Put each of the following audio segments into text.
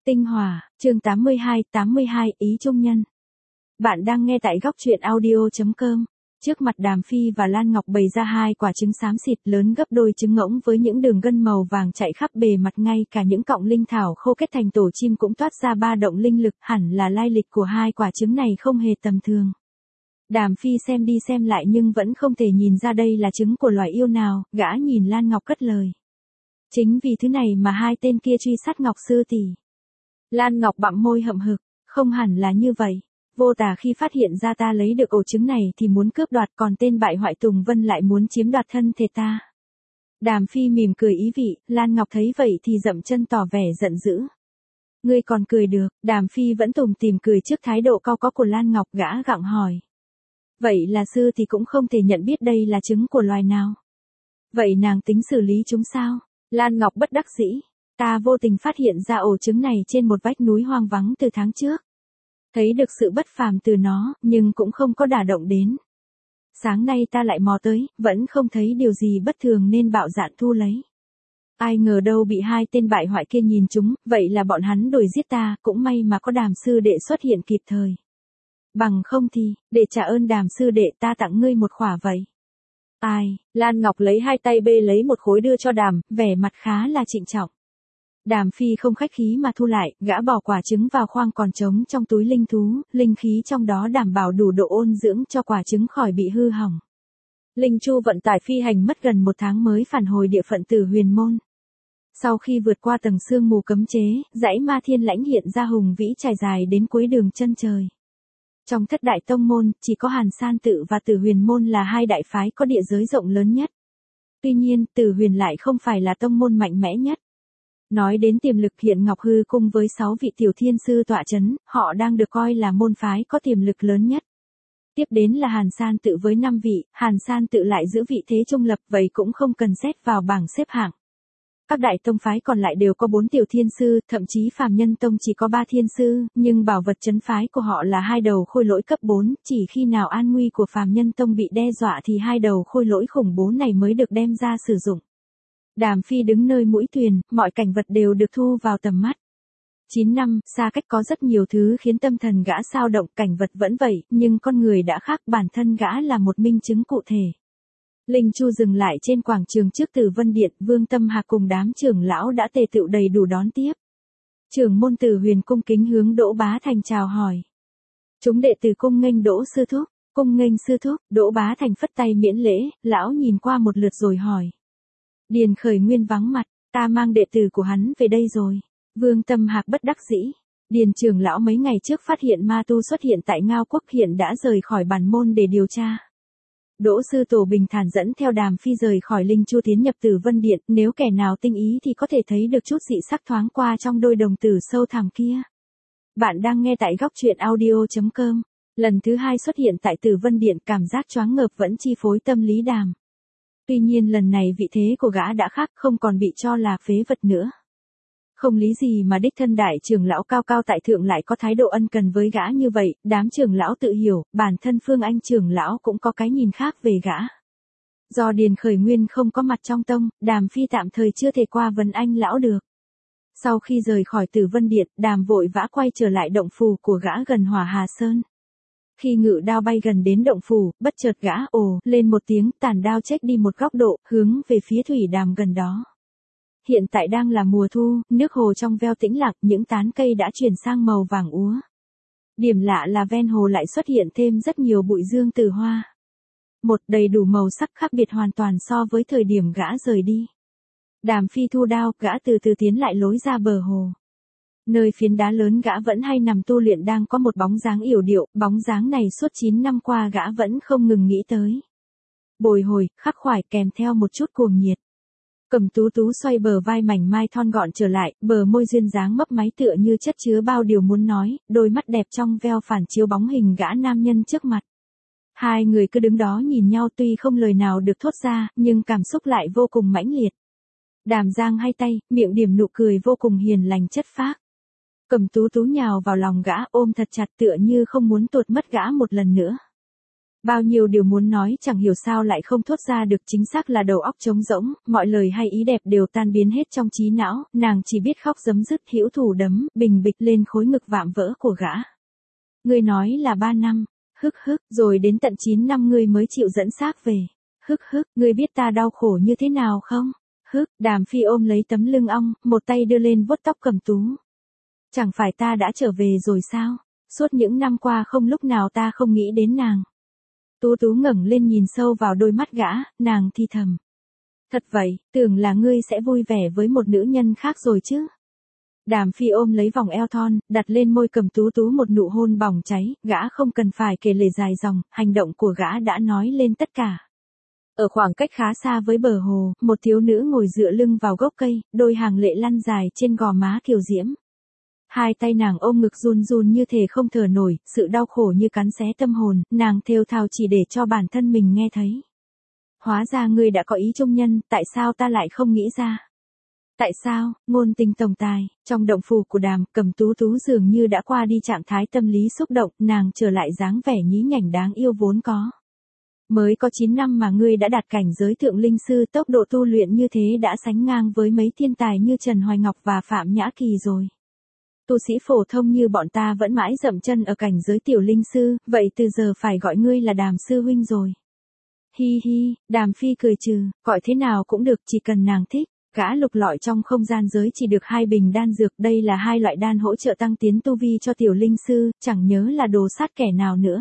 Tinh Hòa, chương 82, ý trung nhân. Bạn đang nghe tại góc truyện audio.com. Trước mặt Đàm Phi và Lan Ngọc bày ra hai quả trứng xám xịt lớn gấp đôi trứng ngỗng với những đường gân màu vàng chạy khắp bề mặt, ngay cả những cọng linh thảo khô kết thành tổ chim cũng toát ra ba động linh lực, hẳn là lai lịch của hai quả trứng này không hề tầm thường. Đàm Phi xem đi xem lại nhưng vẫn không thể nhìn ra đây là trứng của loài yêu nào, gã nhìn Lan Ngọc cất lời. Chính vì thứ này mà hai tên kia truy sát Ngọc sư tỷ. Lan Ngọc bặm môi hậm hực, không hẳn là như vậy. Vô Tà khi phát hiện ra ta lấy được ổ trứng này thì muốn cướp đoạt, còn tên bại hoại Tùng Vân lại muốn chiếm đoạt thân thể ta. Đàm Phi mỉm cười ý vị, Lan Ngọc thấy vậy thì dậm chân tỏ vẻ giận dữ. Ngươi còn cười được? Đàm Phi vẫn tủm tỉm cười trước thái độ cau có của Lan Ngọc, gã gặng hỏi. Vậy là sư thì cũng không thể nhận biết đây là trứng của loài nào. Vậy nàng tính xử lý chúng sao? Lan Ngọc bất đắc dĩ. Ta vô tình phát hiện ra ổ trứng này trên một vách núi hoang vắng từ tháng trước. Thấy được sự bất phàm từ nó, nhưng cũng không có đả động đến. Sáng nay ta lại mò tới, vẫn không thấy điều gì bất thường nên bạo dạn thu lấy. Ai ngờ đâu bị hai tên bại hoại kia nhìn chúng, vậy là bọn hắn đuổi giết ta, cũng may mà có Đàm sư đệ xuất hiện kịp thời. Bằng không thì, để trả ơn Đàm sư đệ ta tặng ngươi một khỏa vậy. Ai? Lan Ngọc lấy hai tay bê lấy một khối đưa cho Đàm, vẻ mặt khá là trịnh trọng. Đàm Phi không khách khí mà thu lại, gã bỏ quả trứng vào khoang còn trống trong túi linh thú, linh khí trong đó đảm bảo đủ độ ôn dưỡng cho quả trứng khỏi bị hư hỏng. Linh chu vận tải phi hành mất gần 1 tháng mới phản hồi địa phận Tử Huyền Môn. Sau khi vượt qua tầng sương mù cấm chế, dãy Ma Thiên Lãnh hiện ra hùng vĩ trải dài đến cuối đường chân trời. Trong thất đại tông môn, chỉ có Hàn San Tự và Tử Huyền Môn là hai đại phái có địa giới rộng lớn nhất. Tuy nhiên, Tử Huyền lại không phải là tông môn mạnh mẽ nhất. Nói đến tiềm lực, hiện Ngọc Hư Cung với 6 vị tiểu thiên sư tọa chấn, họ đang được coi là môn phái có tiềm lực lớn nhất. Tiếp đến là Hàn San Tự với 5 vị, Hàn San Tự lại giữ vị thế trung lập, vậy cũng không cần xét vào bảng xếp hạng. Các đại tông phái còn lại đều có 4 tiểu thiên sư, thậm chí Phàm Nhân Tông chỉ có 3 thiên sư, nhưng bảo vật trấn phái của họ là hai đầu khôi lỗi cấp 4, chỉ khi nào an nguy của Phàm Nhân Tông bị đe dọa thì hai đầu khôi lỗi khủng bố này mới được đem ra sử dụng. Đàm Phi đứng nơi mũi thuyền, mọi cảnh vật đều được thu vào tầm mắt. 9 năm, xa cách có rất nhiều thứ khiến tâm thần gã xao động, cảnh vật vẫn vậy, nhưng con người đã khác, bản thân gã là một minh chứng cụ thể. Linh chu dừng lại trên quảng trường trước Tử Vân Điện, Vương Tâm Hạc cùng đám trưởng lão đã tề tựu đầy đủ đón tiếp. Trưởng môn Tử Huyền cung kính hướng Đỗ Bá Thành chào hỏi. Chúng đệ tử cung nghênh Đỗ sư thúc, cung nghênh sư thúc. Đỗ Bá Thành phất tay miễn lễ, lão nhìn qua một lượt rồi hỏi. Điền Khởi Nguyên vắng mặt, ta mang đệ tử của hắn về đây rồi. Vương Tâm Hạc bất đắc dĩ. Điền trưởng lão mấy ngày trước phát hiện ma tu xuất hiện tại Ngao Quốc, hiện đã rời khỏi bản môn để điều tra. Đỗ sư tổ bình thản dẫn theo Đàm Phi rời khỏi Linh chu tiến nhập Tử Vân Điện, nếu kẻ nào tinh ý thì có thể thấy được chút dị sắc thoáng qua trong đôi đồng tử sâu thẳm kia. Bạn đang nghe tại góc truyện audio.com. Lần thứ hai xuất hiện tại Tử Vân Điện, cảm giác choáng ngợp vẫn chi phối tâm lý Đàm. Tuy nhiên lần này vị thế của gã đã khác, không còn bị cho là phế vật nữa. Không lý gì mà đích thân đại trưởng lão cao cao tại thượng lại có thái độ ân cần với gã như vậy, đám trưởng lão tự hiểu, bản thân Phương Anh trưởng lão cũng có cái nhìn khác về gã. Do Điền Khởi Nguyên không có mặt trong tông, Đàm Phi tạm thời chưa thể qua vấn anh lão được. Sau khi rời khỏi Tử Vân Điện, Đàm vội vã quay trở lại động phủ của gã gần Hỏa Hà Sơn. Khi ngự đao bay gần đến động phủ, bất chợt gã ồ lên một tiếng, tàn đao chếch đi một góc độ, hướng về phía thủy đàm gần đó. Hiện tại đang là mùa thu, nước hồ trong veo tĩnh lặng, những tán cây đã chuyển sang màu vàng úa. Điểm lạ là ven hồ lại xuất hiện thêm rất nhiều bụi dương tử hoa. Một đầy đủ màu sắc khác biệt hoàn toàn so với thời điểm gã rời đi. Đàm Phi thu đao, gã từ từ tiến lại lối ra bờ hồ. Nơi phiến đá lớn gã vẫn hay nằm tu luyện đang có một bóng dáng yểu điệu, bóng dáng này suốt 9 năm qua gã vẫn không ngừng nghĩ tới. Bồi hồi, khắc khoải kèm theo một chút cuồng nhiệt. Cẩm Tú Tú xoay bờ vai mảnh mai thon gọn trở lại, bờ môi duyên dáng mấp máy tựa như chất chứa bao điều muốn nói, đôi mắt đẹp trong veo phản chiếu bóng hình gã nam nhân trước mặt. Hai người cứ đứng đó nhìn nhau, tuy không lời nào được thốt ra, nhưng cảm xúc lại vô cùng mãnh liệt. Đàm giang hai tay, miệng điểm nụ cười vô cùng hiền lành chất phác. Cẩm Tú Tú nhào vào lòng gã, ôm thật chặt tựa như không muốn tuột mất gã một lần nữa. Bao nhiêu điều muốn nói chẳng hiểu sao lại không thốt ra được, chính xác là đầu óc trống rỗng, mọi lời hay ý đẹp đều tan biến hết trong trí não, nàng chỉ biết khóc giấm dứt, hữu thủ đấm, bình bịch lên khối ngực vạm vỡ của gã. Ngươi nói là 3 năm, hức hức, rồi đến tận 9 năm ngươi mới chịu dẫn xác về. Hức hức, ngươi biết ta đau khổ như thế nào không? Hức, Đàm Phi ôm lấy tấm lưng ong, một tay đưa lên vuốt tóc Cẩm Tú. Chẳng phải ta đã trở về rồi sao? Suốt những năm qua không lúc nào ta không nghĩ đến nàng. Tú Tú ngẩng lên nhìn sâu vào đôi mắt gã, nàng thì thầm. Thật vậy, tưởng là ngươi sẽ vui vẻ với một nữ nhân khác rồi chứ. Đàm Phi ôm lấy vòng eo thon, đặt lên môi Cẩm Tú Tú một nụ hôn bỏng cháy, gã không cần phải kể lể dài dòng, hành động của gã đã nói lên tất cả. Ở khoảng cách khá xa với bờ hồ, một thiếu nữ ngồi dựa lưng vào gốc cây, đôi hàng lệ lăn dài trên gò má kiều diễm. Hai tay nàng ôm ngực run run như thể không thở nổi, sự đau khổ như cắn xé tâm hồn, nàng thều thào chỉ để cho bản thân mình nghe thấy. Hóa ra ngươi đã có ý trung nhân, tại sao ta lại không nghĩ ra? Tại sao, ngôn tình tổng tài, trong động phủ của Đàm, Cẩm Tú Tú dường như đã qua đi trạng thái tâm lý xúc động, nàng trở lại dáng vẻ nhí nhảnh đáng yêu vốn có. Mới có 9 năm mà ngươi đã đạt cảnh giới thượng linh sư, tốc độ tu luyện như thế đã sánh ngang với mấy thiên tài như Trần Hoài Ngọc và Phạm Nhã Kỳ rồi. Tu sĩ phổ thông như bọn ta vẫn mãi dậm chân ở cảnh giới tiểu linh sư, vậy từ giờ phải gọi ngươi là Đàm sư huynh rồi. Hi hi, Đàm Phi cười trừ, gọi thế nào cũng được, chỉ cần nàng thích. Gã lục lọi trong không gian giới chỉ được 2 bình đan dược, đây là 2 loại đan hỗ trợ tăng tiến tu vi cho tiểu linh sư, chẳng nhớ là đồ sát kẻ nào nữa.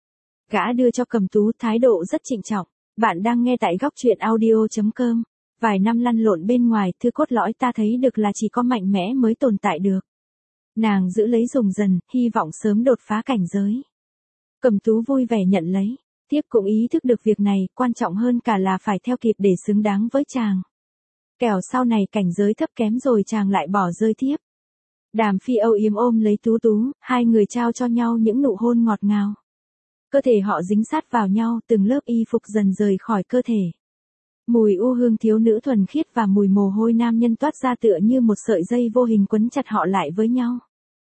Gã đưa cho Cẩm Tú, thái độ rất trịnh trọng. Bạn đang nghe tại góc truyện audio.com. Vài năm lăn lộn bên ngoài, thứ cốt lõi ta thấy được là chỉ có mạnh mẽ mới tồn tại được. Nàng giữ lấy dùng dần, hy vọng sớm đột phá cảnh giới. Cẩm Tú vui vẻ nhận lấy. Tiếp cũng ý thức được việc này, quan trọng hơn cả là phải theo kịp để xứng đáng với chàng. Kẻo sau này cảnh giới thấp kém rồi chàng lại bỏ rơi thiếp. Đàm Phi âu yếm ôm lấy Tú Tú, hai người trao cho nhau những nụ hôn ngọt ngào. Cơ thể họ dính sát vào nhau, từng lớp y phục dần rời khỏi cơ thể. Mùi u hương thiếu nữ thuần khiết và mùi mồ hôi nam nhân toát ra tựa như một sợi dây vô hình quấn chặt họ lại với nhau.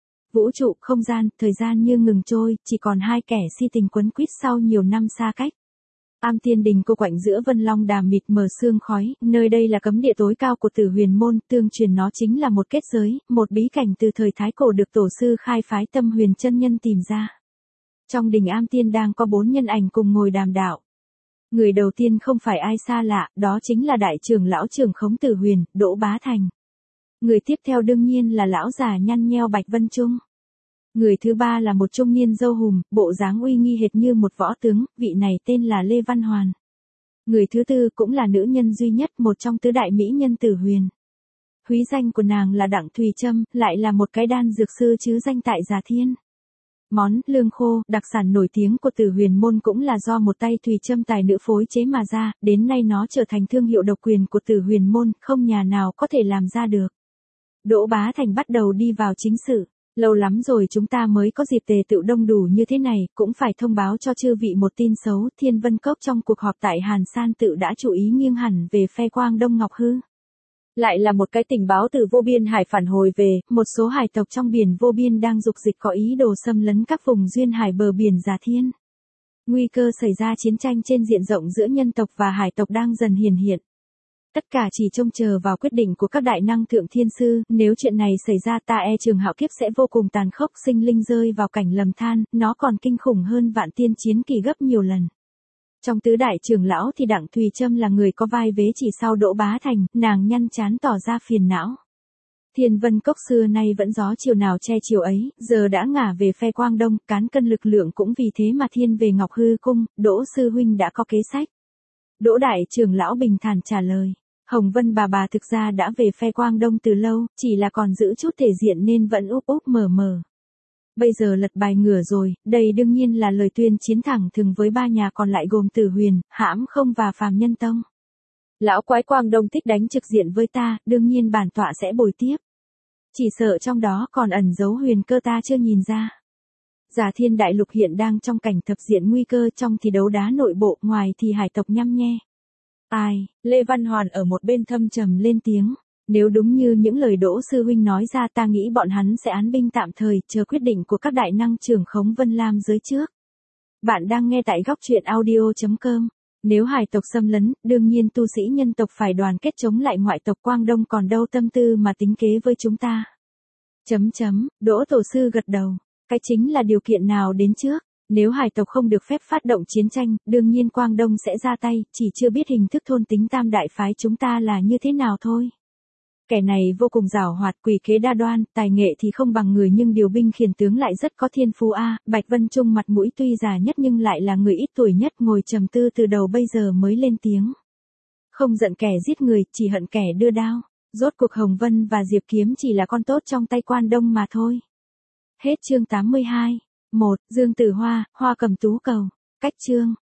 Vũ trụ, không gian, thời gian như ngừng trôi, chỉ còn hai kẻ si tình quấn quýt sau nhiều năm xa cách. Am Tiên Đình cô quạnh giữa Vân Long Đàm mịt mờ sương khói, nơi đây là cấm địa tối cao của Tử Huyền môn, tương truyền nó chính là một kết giới, một bí cảnh từ thời thái cổ được tổ sư khai phái Tâm Huyền chân nhân tìm ra. Trong đình Am Tiên đang có 4 nhân ảnh cùng ngồi đàm đạo. Người đầu tiên không phải ai xa lạ, đó chính là đại trưởng lão trưởng khống Tử Huyền, Đỗ Bá Thành. Người tiếp theo đương nhiên là lão già nhăn nheo Bạch Vân Trung. Người thứ ba là một trung niên râu hùm, bộ dáng uy nghi hệt như một võ tướng, vị này tên là Lê Văn Hoàn. Người thứ tư cũng là nữ nhân duy nhất, một trong tứ đại mỹ nhân Tử Huyền. Húy danh của nàng là Đặng Thùy Trâm, lại là một cái đan dược sư chứ danh tại Già Thiên. Món lương khô, đặc sản nổi tiếng của Tử Huyền môn cũng là do một tay Thùy Trâm tài nữ phối chế mà ra, đến nay nó trở thành thương hiệu độc quyền của Tử Huyền môn, không nhà nào có thể làm ra được. Đỗ Bá Thành bắt đầu đi vào chính sự. Lâu lắm rồi chúng ta mới có dịp tề tựu đông đủ như thế này, cũng phải thông báo cho chư vị một tin xấu, Thiên Vân Cốc trong cuộc họp tại Hàn San tự đã chú ý nghiêng hẳn về phe Quang Đông Ngọc Hư. Lại là một cái tình báo từ vô biên hải phản hồi về, một số hải tộc trong biển vô biên đang dục dịch có ý đồ xâm lấn các vùng duyên hải bờ biển Già Thiên. Nguy cơ xảy ra chiến tranh trên diện rộng giữa nhân tộc và hải tộc đang dần hiển hiện. Tất cả chỉ trông chờ vào quyết định của các đại năng thượng thiên sư, nếu chuyện này xảy ra ta Trường Hạo Kiếp sẽ vô cùng tàn khốc, sinh linh rơi vào cảnh lầm than, nó còn kinh khủng hơn Vạn Tiên chiến kỳ gấp nhiều lần. Trong tứ đại trưởng lão thì Đặng Thùy Trâm là người có vai vế chỉ sau Đỗ Bá Thành, nàng nhăn chán tỏ ra phiền não. Thiên Vân Cốc xưa nay vẫn gió chiều nào che chiều ấy, giờ đã ngả về phe Quang Đông, cán cân lực lượng cũng vì thế mà thiên về Ngọc Hư cung, Đỗ sư huynh đã có kế sách. Đỗ đại trưởng lão bình thản trả lời. Hồng Vân bà thực ra đã về phe Quang Đông từ lâu, chỉ là còn giữ chút thể diện nên vẫn úp úp mở mở. Bây giờ lật bài ngửa rồi, đây đương nhiên là lời tuyên chiến thẳng thừng với ba nhà còn lại gồm Tử Huyền, Hãm Không và Phàm Nhân Tông. Lão quái Quang Đông thích đánh trực diện với ta, đương nhiên bản tọa sẽ bồi tiếp. Chỉ sợ trong đó còn ẩn giấu huyền cơ ta chưa nhìn ra. Già Thiên đại lục hiện đang trong cảnh thập diện nguy cơ, trong thì đấu đá nội bộ, ngoài thì hải tộc nhăm nhe. Ai, Lê Văn Hoàn ở một bên thâm trầm lên tiếng. Nếu đúng như những lời Đỗ sư huynh nói ra ta nghĩ bọn hắn sẽ án binh tạm thời, chờ quyết định của các đại năng trưởng khống Vân Lam giới trước. Bạn đang nghe tại góc truyện audio.com. Nếu hải tộc xâm lấn, đương nhiên tu sĩ nhân tộc phải đoàn kết chống lại ngoại tộc Quang Đông, còn đâu tâm tư mà tính kế với chúng ta. Đỗ tổ sư gật đầu. Cái chính là điều kiện nào đến trước. Nếu hải tộc không được phép phát động chiến tranh, đương nhiên Quang Đông sẽ ra tay, chỉ chưa biết hình thức thôn tính tam đại phái chúng ta là như thế nào thôi. Kẻ này vô cùng giàu hoạt, quỷ kế đa đoan, tài nghệ thì không bằng người nhưng điều binh khiển tướng lại rất có thiên phú a. Bạch Vân Trung mặt mũi tuy già nhất nhưng lại là người ít tuổi nhất, ngồi trầm tư từ đầu bây giờ mới lên tiếng. Không giận kẻ giết người, chỉ hận kẻ đưa đao. Rốt cuộc Hồng Vân và Diệp Kiếm chỉ là con tốt trong tay Quan Đông mà thôi. Hết chương 82. 1. Dương Tử Hoa, Hoa Cầm Tú Cầu. Cách chương.